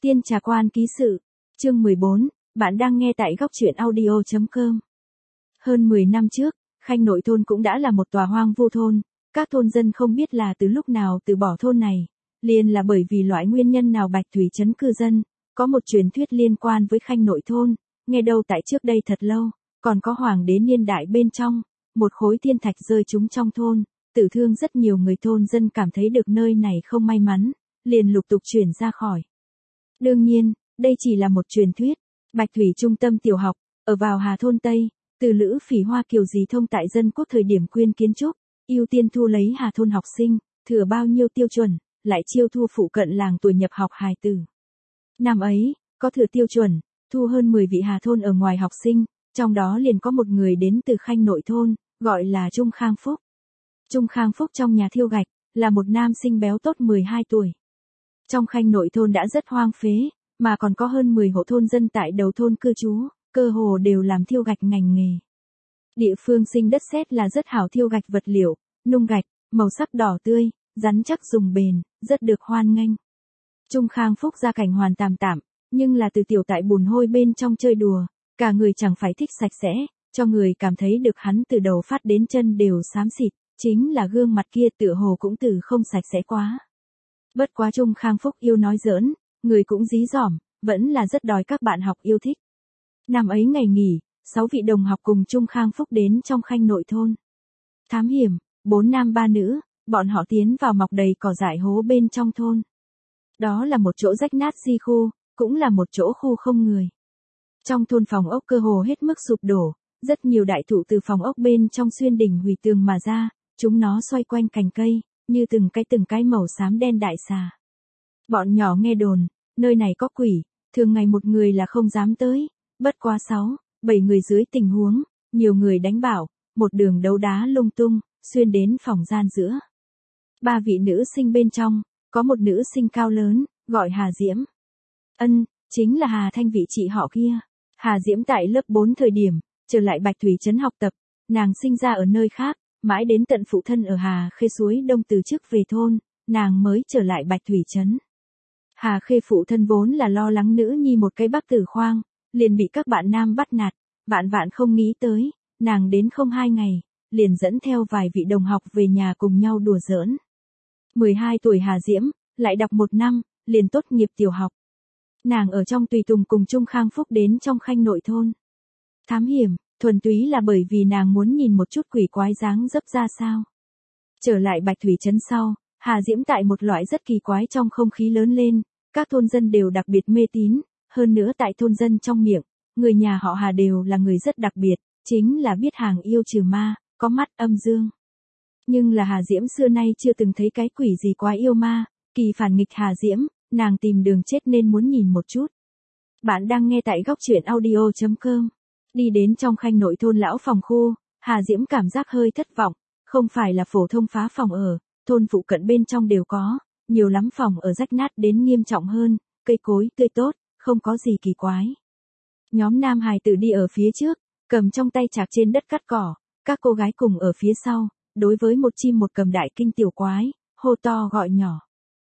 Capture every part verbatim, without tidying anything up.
Tiên Trà Quan ký sự, chương mười bốn, bạn đang nghe tại góc truyện audio chấm com. Hơn mười năm trước, Khanh Nội thôn cũng đã là một tòa hoang vu thôn, các thôn dân không biết là từ lúc nào từ bỏ thôn này, liền là bởi vì loại nguyên nhân nào Bạch Thủy trấn cư dân, có một truyền thuyết liên quan với Khanh Nội thôn, nghe đâu tại trước đây thật lâu, còn có hoàng đế niên đại bên trong, một khối thiên thạch rơi trúng trong thôn, tử thương rất nhiều người thôn dân cảm thấy được nơi này không may mắn, liền lục tục chuyển ra khỏi. Đương nhiên, đây chỉ là một truyền thuyết. Bạch Thủy trung tâm tiểu học, ở vào Hà thôn Tây, từ Lữ Phỉ Hoa Kiều Dì thông tại dân quốc thời điểm quyên kiến trúc, ưu tiên thu lấy Hà thôn học sinh, thừa bao nhiêu tiêu chuẩn, lại chiêu thu phụ cận làng tuổi nhập học hài tử. Năm ấy, có thừa tiêu chuẩn, thu hơn mười vị Hà thôn ở ngoài học sinh, trong đó liền có một người đến từ Khanh Nội thôn, gọi là Trung Khang Phúc. Trung Khang Phúc trong nhà thiêu gạch, là một nam sinh béo tốt mười hai tuổi. Trong Khanh Nội thôn đã rất hoang phế, mà còn có hơn mười hộ thôn dân tại đầu thôn cư trú, cơ hồ đều làm thiêu gạch ngành nghề. Địa phương sinh đất sét là rất hảo thiêu gạch vật liệu, nung gạch, màu sắc đỏ tươi, rắn chắc dùng bền, rất được hoan nghênh. Trung Khang Phúc gia cảnh hoàn tạm tạm, nhưng là từ tiểu tại bùn hôi bên trong chơi đùa, cả người chẳng phải thích sạch sẽ, cho người cảm thấy được hắn từ đầu phát đến chân đều xám xịt, chính là gương mặt kia tựa hồ cũng từ không sạch sẽ quá. Bất quá Trung Khang Phúc yêu nói giỡn, người cũng dí dỏm, vẫn là rất đòi các bạn học yêu thích. Năm ấy ngày nghỉ, sáu vị đồng học cùng Trung Khang Phúc đến trong Khanh Nội thôn. Thám hiểm, bốn nam ba nữ, bọn họ tiến vào mọc đầy cỏ dại hố bên trong thôn. Đó là một chỗ rách nát di khu, cũng là một chỗ khu không người. Trong thôn phòng ốc cơ hồ hết mức sụp đổ, rất nhiều đại thụ từ phòng ốc bên trong xuyên đỉnh hủy tường mà ra, chúng nó xoay quanh cành cây, như từng cái từng cái màu xám đen đại xà. Bọn nhỏ nghe đồn, nơi này có quỷ, thường ngày một người là không dám tới, bất quá sáu, bảy người dưới tình huống, nhiều người đánh bảo, một đường đấu đá lung tung, xuyên đến phòng gian giữa. Ba vị nữ sinh bên trong, có một nữ sinh cao lớn, gọi Hà Diễm. Ân, chính là Hà Thanh vị chị họ kia. Hà Diễm tại lớp bốn thời điểm, trở lại Bạch Thủy trấn học tập, nàng sinh ra ở nơi khác, mãi đến tận phụ thân ở Hà Khê suối Đông từ chức về thôn, nàng mới trở lại Bạch Thủy trấn. Hà Khê phụ thân vốn là lo lắng nữ nhi một cái bắc tử khoang, liền bị các bạn nam bắt nạt, vạn vạn không nghĩ tới, nàng đến không hai ngày, liền dẫn theo vài vị đồng học về nhà cùng nhau đùa giỡn. mười hai tuổi Hà Diễm, lại đọc một năm, liền tốt nghiệp tiểu học. Nàng ở trong tùy tùng cùng Trung Khang Phúc đến trong Khanh Nội thôn. Thám hiểm, thuần túy là bởi vì nàng muốn nhìn một chút quỷ quái dáng dấp ra sao. Trở lại Bạch Thủy trấn sau, Hà Diễm tại một loại rất kỳ quái trong không khí lớn lên, các thôn dân đều đặc biệt mê tín, hơn nữa tại thôn dân trong miệng, người nhà họ Hà đều là người rất đặc biệt, chính là biết hàng yêu trừ ma, có mắt âm dương. Nhưng là Hà Diễm xưa nay chưa từng thấy cái quỷ gì quá yêu ma, kỳ phản nghịch Hà Diễm, nàng tìm đường chết nên muốn nhìn một chút. Bạn đang nghe tại góc truyện audio chấm com. Đi đến trong Khanh Nội thôn lão phòng khu, Hà Diễm cảm giác hơi thất vọng, không phải là phổ thông phá phòng ở, thôn phụ cận bên trong đều có, nhiều lắm phòng ở rách nát đến nghiêm trọng hơn, cây cối tươi tốt, không có gì kỳ quái. Nhóm nam hài tử đi ở phía trước, cầm trong tay chạc trên đất cắt cỏ, các cô gái cùng ở phía sau, đối với một chim một cầm đại kinh tiểu quái, hô to gọi nhỏ.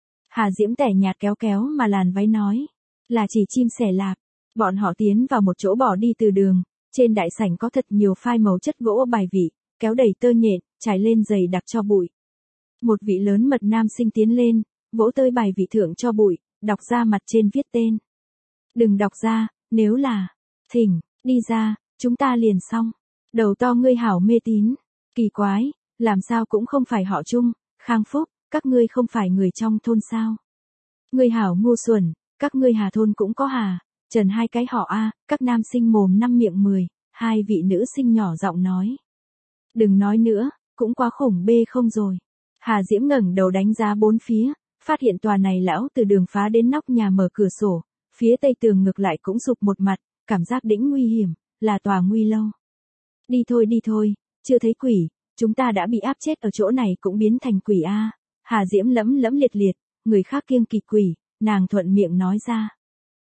Hà Diễm tẻ nhạt kéo kéo mà làn váy nói, là chỉ chim sẻ lạp. Bọn họ tiến vào một chỗ bỏ đi từ đường, trên đại sảnh có thật nhiều phai màu chất gỗ bài vị, kéo đầy tơ nhện, trải lên giày đặc cho bụi. Một vị lớn mật nam sinh tiến lên, vỗ tới bài vị thượng cho bụi, đọc ra mặt trên viết tên. Đừng đọc ra, nếu là, thỉnh, đi ra, chúng ta liền xong. Đầu to ngươi hảo mê tín, kỳ quái, làm sao cũng không phải họ Trung, Khang Phúc, các ngươi không phải người trong thôn sao. Ngươi hảo ngu xuẩn, các ngươi Hà thôn cũng có Hà, Trần hai cái họ A, các nam sinh mồm năm miệng mười, hai vị nữ sinh nhỏ giọng nói. Đừng nói nữa, cũng quá khủng bê không rồi. Hà Diễm ngẩng đầu đánh giá bốn phía, phát hiện tòa này lão từ đường phá đến nóc nhà mở cửa sổ, phía tây tường ngược lại cũng sụp một mặt, cảm giác đĩnh nguy hiểm, là tòa nguy lâu. Đi thôi đi thôi, chưa thấy quỷ, chúng ta đã bị áp chết ở chỗ này cũng biến thành quỷ A. Hà Diễm lẫm lẫm liệt liệt, người khác kiêng kỵ quỷ, nàng thuận miệng nói ra.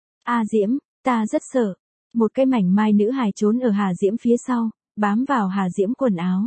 A Diễm, ta rất sợ. Một cái mảnh mai nữ hài trốn ở Hà Diễm phía sau, bám vào Hà Diễm quần áo.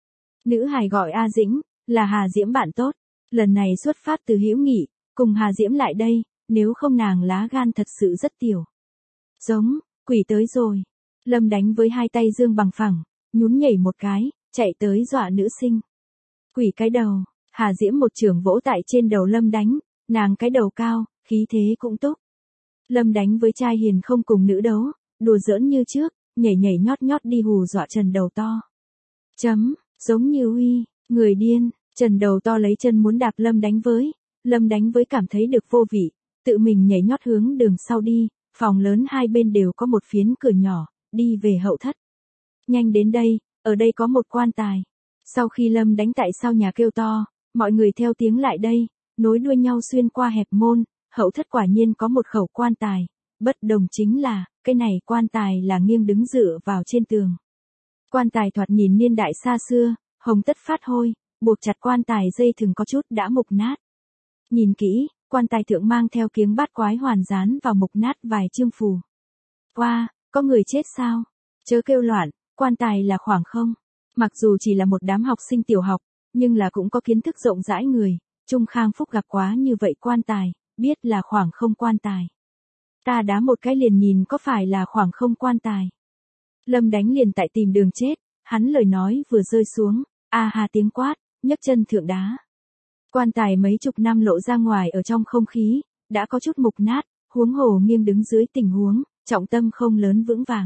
Nữ hài gọi A Dĩnh, là Hà Diễm bạn tốt. Lần này xuất phát từ hữu nghị, cùng Hà Diễm lại đây, nếu không nàng lá gan thật sự rất tiểu. Giống, quỷ tới rồi. Lâm Đánh với hai tay dương bằng phẳng, nhún nhảy một cái, chạy tới dọa nữ sinh. Quỷ cái đầu, Hà Diễm một chưởng vỗ tại trên đầu Lâm Đánh, nàng cái đầu cao, khí thế cũng tốt. Lâm Đánh với trai hiền không cùng nữ đấu, đùa giỡn như trước, nhảy nhảy nhót nhót đi hù dọa Trần đầu to. Chấm, giống như uy, người điên, Trần đầu to lấy chân muốn đạp Lâm Đánh với, Lâm Đánh với cảm thấy được vô vị, tự mình nhảy nhót hướng đường sau đi, phòng lớn hai bên đều có một phiến cửa nhỏ, đi về hậu thất. Nhanh đến đây, ở đây có một quan tài. Sau khi Lâm Đánh tại sau nhà kêu to, mọi người theo tiếng lại đây, nối đuôi nhau xuyên qua hẹp môn, hậu thất quả nhiên có một khẩu quan tài, bất đồng chính là, cái này quan tài là nghiêng đứng dựa vào trên tường. Quan tài thoạt nhìn niên đại xa xưa, hồng tất phát hôi, buộc chặt quan tài dây thừng có chút đã mục nát. Nhìn kỹ, quan tài thượng mang theo kiếng bát quái hoàn dán vào mục nát vài chương phù. Qua, wow, có người chết sao? Chớ kêu loạn, quan tài là khoảng không. Mặc dù chỉ là một đám học sinh tiểu học, nhưng là cũng có kiến thức rộng rãi người, Trung Khang Phúc gặp quá như vậy quan tài, biết là khoảng không quan tài. Ta đá một cái liền nhìn có phải là khoảng không quan tài. Lâm Đánh liền tại tìm đường chết, hắn lời nói vừa rơi xuống, a hà tiếng quát, nhấc chân thượng đá. Quan tài mấy chục năm lộ ra ngoài ở trong không khí, đã có chút mục nát, huống hồ nghiêng đứng dưới tình huống, trọng tâm không lớn vững vàng.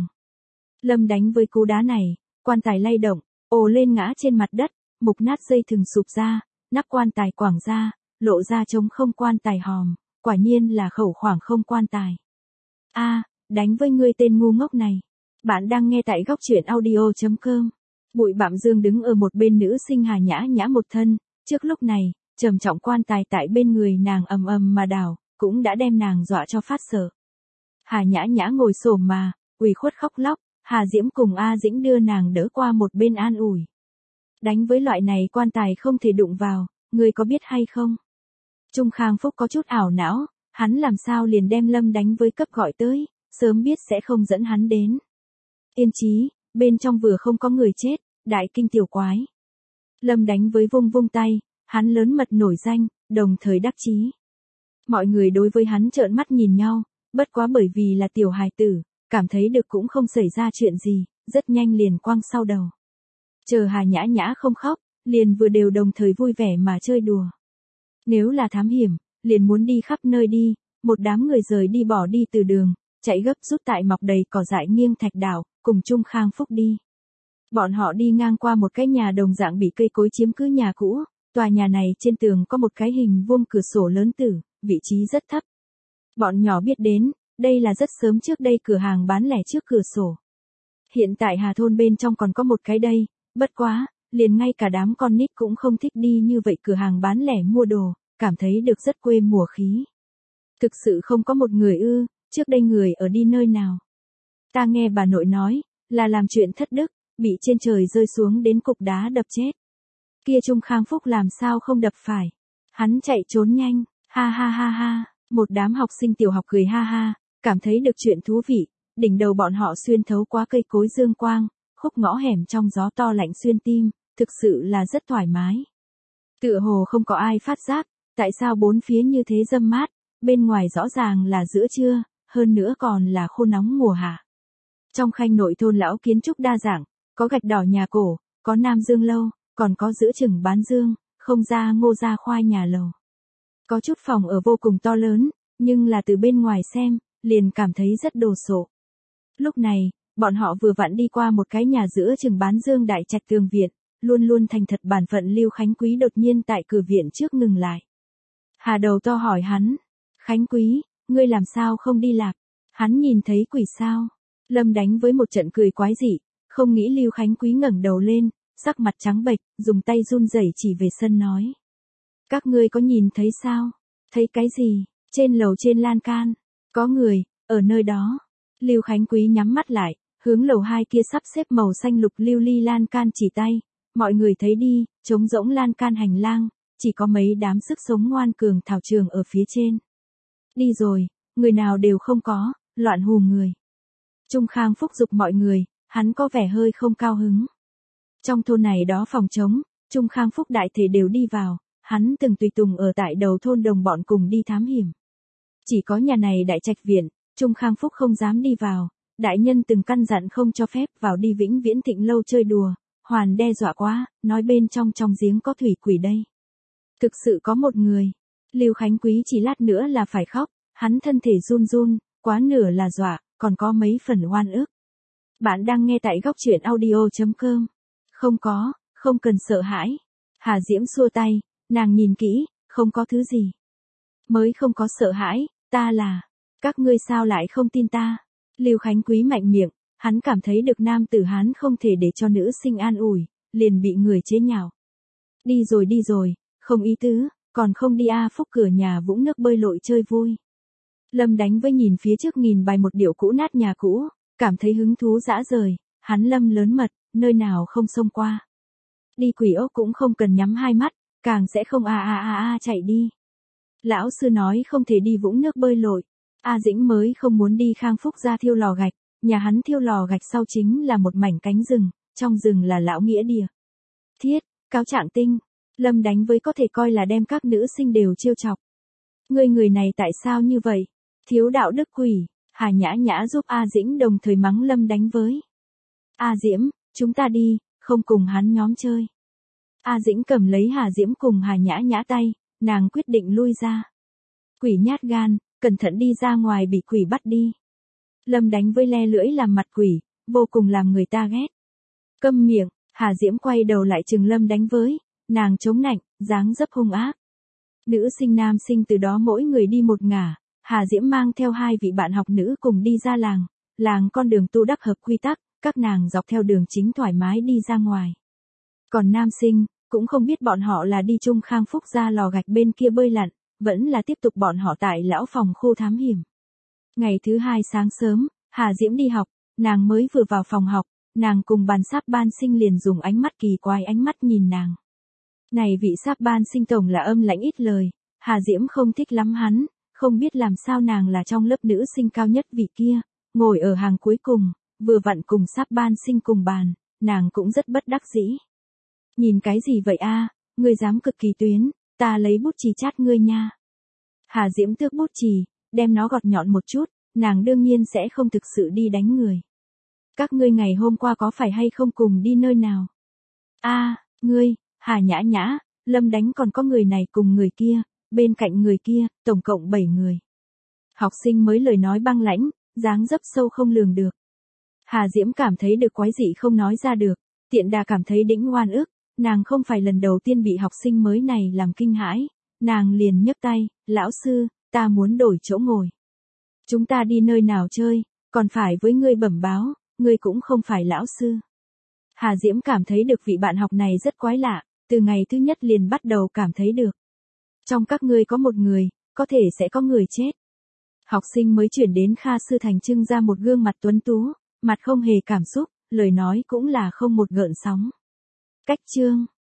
Lâm Đánh với cú đá này, quan tài lay động, ồ lên ngã trên mặt đất, mục nát dây thừng sụp ra, nắp quan tài quảng ra, lộ ra trống không quan tài hòm, quả nhiên là khẩu khoảng không quan tài. A, đánh với ngươi tên ngu ngốc này. Bạn đang nghe tại góc truyện audio chấm com. Bụi bặm dương đứng ở một bên nữ sinh Hà Nhã Nhã một thân, trước lúc này, trầm trọng quan tài tại bên người nàng ầm ầm mà đảo, cũng đã đem nàng dọa cho phát sợ. Hà Nhã Nhã ngồi xổm mà, ủy khuất khóc lóc, Hà Diễm cùng A Dĩnh đưa nàng đỡ qua một bên an ủi. Đánh với loại này quan tài không thể đụng vào, ngươi có biết hay không? Trung Khang Phúc có chút ảo não, hắn làm sao liền đem Lâm Đánh với cấp gọi tới, sớm biết sẽ không dẫn hắn đến. Yên chí, bên trong vừa không có người chết, đại kinh tiểu quái. Lâm Đánh với vung vung tay, hắn lớn mật nổi danh, đồng thời đắc chí. Mọi người đối với hắn trợn mắt nhìn nhau, bất quá bởi vì là tiểu hài tử, cảm thấy được cũng không xảy ra chuyện gì, rất nhanh liền quăng sau đầu. Chờ Hà Nhã Nhã không khóc, liền vừa đều đồng thời vui vẻ mà chơi đùa. Nếu là thám hiểm, liền muốn đi khắp nơi đi, một đám người rời đi bỏ đi từ đường, chạy gấp rút tại mọc đầy cỏ dại nghiêng thạch đảo, cùng Trung Khang Phúc đi. Bọn họ đi ngang qua một cái nhà đồng dạng bị cây cối chiếm cứ nhà cũ, tòa nhà này trên tường có một cái hình vuông cửa sổ lớn tử, vị trí rất thấp. Bọn nhỏ biết đến, đây là rất sớm trước đây cửa hàng bán lẻ trước cửa sổ. Hiện tại Hà Thôn bên trong còn có một cái đây, bất quá, liền ngay cả đám con nít cũng không thích đi như vậy cửa hàng bán lẻ mua đồ, cảm thấy được rất quê mùa khí. Thực sự không có một người ư, trước đây người ở đi nơi nào. Ta nghe bà nội nói, là làm chuyện thất đức, bị trên trời rơi xuống đến cục đá đập chết. Kia Trung Khang Phúc làm sao không đập phải. Hắn chạy trốn nhanh, ha ha ha ha, một đám học sinh tiểu học cười ha ha, cảm thấy được chuyện thú vị, đỉnh đầu bọn họ xuyên thấu qua cây cối dương quang, khúc ngõ hẻm trong gió to lạnh xuyên tim, thực sự là rất thoải mái. Tựa hồ không có ai phát giác, tại sao bốn phía như thế râm mát, bên ngoài rõ ràng là giữa trưa, hơn nữa còn là khô nóng mùa hạ. Trong khanh nội thôn lão kiến trúc đa dạng, có gạch đỏ nhà cổ, có nam dương lâu, còn có giữa chừng bán dương, không ra ngô ra khoai nhà lầu. Có chút phòng ở vô cùng to lớn, nhưng là từ bên ngoài xem, liền cảm thấy rất đồ sộ. Lúc này, bọn họ vừa vặn đi qua một cái nhà giữa chừng bán dương đại trạch tường viện, luôn luôn thành thật bản phận Lưu Khánh Quý đột nhiên tại cửa viện trước ngừng lại. Hà đầu to hỏi hắn, Khánh Quý, ngươi làm sao không đi lạc? Hắn nhìn thấy quỷ sao? Lâm Đánh với một trận cười quái dị, không nghĩ Lưu Khánh Quý ngẩng đầu lên, sắc mặt trắng bệch, dùng tay run rẩy chỉ về sân nói. Các ngươi có nhìn thấy sao? Thấy cái gì? Trên lầu trên lan can, có người, ở nơi đó. Lưu Khánh Quý nhắm mắt lại, hướng lầu hai kia sắp xếp màu xanh lục lưu ly lan can chỉ tay, mọi người thấy đi, trống rỗng lan can hành lang, chỉ có mấy đám sức sống ngoan cường thảo trường ở phía trên. Đi rồi, người nào đều không có, loạn hù người. Trung Khang Phúc giục mọi người, hắn có vẻ hơi không cao hứng. Trong thôn này đó phòng trống, Trung Khang Phúc đại thể đều đi vào, hắn từng tùy tùng ở tại đầu thôn đồng bọn cùng đi thám hiểm. Chỉ có nhà này đại trạch viện, Trung Khang Phúc không dám đi vào, đại nhân từng căn dặn không cho phép vào đi vĩnh viễn Thịnh lâu chơi đùa, hoàn đe dọa quá, nói bên trong trong giếng có thủy quỷ đây. Thực sự có một người, Lưu Khánh Quý chỉ lát nữa là phải khóc, hắn thân thể run run, quá nửa là dọa, còn có mấy phần oan ức. Bạn đang nghe tại góc truyện audio chấm com. Không có, không cần sợ hãi. Hà Diễm xua tay, nàng nhìn kỹ, không có thứ gì. Mới không có sợ hãi, ta là, các ngươi sao lại không tin ta? Lưu Khánh Quý mạnh miệng, hắn cảm thấy được nam tử Hán không thể để cho nữ sinh an ủi, liền bị người chế nhạo. Đi rồi đi rồi, không ý tứ, còn không đi a Phúc cửa nhà vũng nước bơi lội chơi vui. Lâm Đánh với nhìn phía trước nghìn bài một điệu cũ nát nhà cũ, cảm thấy hứng thú dã rời, hắn Lâm lớn mật, nơi nào không xông qua. Đi quỷ ốc cũng không cần nhắm hai mắt, càng sẽ không a a a a chạy đi. Lão sư nói không thể đi vũng nước bơi lội. A Dĩnh mới không muốn đi Khang Phúc ra thiêu lò gạch, nhà hắn thiêu lò gạch sau chính là một mảnh cánh rừng, trong rừng là lão nghĩa địa. Thiết, cáo trạng tinh, Lâm Đánh với có thể coi là đem các nữ sinh đều trêu chọc. Người người này tại sao như vậy? Thiếu đạo đức quỷ, Hà Nhã Nhã giúp A Dĩnh đồng thời mắng Lâm Đánh với. A Diễm, chúng ta đi, không cùng hắn nhóm chơi. A Dĩnh cầm lấy Hà Diễm cùng Hà Nhã Nhã tay, nàng quyết định lui ra. Quỷ nhát gan, cẩn thận đi ra ngoài bị quỷ bắt đi. Lâm Đánh với le lưỡi làm mặt quỷ, vô cùng làm người ta ghét. Câm miệng, Hà Diễm quay đầu lại chừng Lâm Đánh với, nàng chống nạnh, dáng dấp hung ác. Nữ sinh nam sinh từ đó mỗi người đi một ngả, Hà Diễm mang theo hai vị bạn học nữ cùng đi ra làng, làng con đường tu đắc hợp quy tắc, các nàng dọc theo đường chính thoải mái đi ra ngoài. Còn nam sinh, cũng không biết bọn họ là đi Trung Khang Phúc ra lò gạch bên kia bơi lặn, vẫn là tiếp tục bọn họ tại lão phòng khu thám hiểm. Ngày thứ hai sáng sớm, Hà Diễm đi học, nàng mới vừa vào phòng học, nàng cùng bàn sáp ban sinh liền dùng ánh mắt kỳ quái ánh mắt nhìn nàng. Này vị sáp ban sinh tổng là âm lãnh ít lời, Hà Diễm không thích lắm hắn, không biết làm sao nàng là trong lớp nữ sinh cao nhất vị kia, ngồi ở hàng cuối cùng, vừa vặn cùng sáp ban sinh cùng bàn, nàng cũng rất bất đắc dĩ. Nhìn cái gì vậy a, ngươi dám cực kỳ tuyến, ta lấy bút chì chát ngươi nha. Hà Diễm tước bút chì, đem nó gọt nhọn một chút, nàng đương nhiên sẽ không thực sự đi đánh người. Các ngươi ngày hôm qua có phải hay không cùng đi nơi nào? A, ngươi, Hà Nhã Nhã, Lâm Đánh còn có người này cùng người kia, bên cạnh người kia, tổng cộng bảy người. Học sinh mới lời nói băng lãnh, dáng dấp sâu không lường được. Hà Diễm cảm thấy được quái dị không nói ra được, tiện đà cảm thấy đĩnh oan ức, nàng không phải lần đầu tiên bị học sinh mới này làm kinh hãi, nàng liền nhấc tay, lão sư, ta muốn đổi chỗ ngồi. Chúng ta đi nơi nào chơi, còn phải với ngươi bẩm báo, ngươi cũng không phải lão sư. Hà Diễm cảm thấy được vị bạn học này rất quái lạ, từ ngày thứ nhất liền bắt đầu cảm thấy được. Trong các ngươi có một người, có thể sẽ có người chết. Học sinh mới chuyển đến Kha Sư Thành trưng ra một gương mặt tuấn tú, mặt không hề cảm xúc, lời nói cũng là không một gợn sóng. Cách chương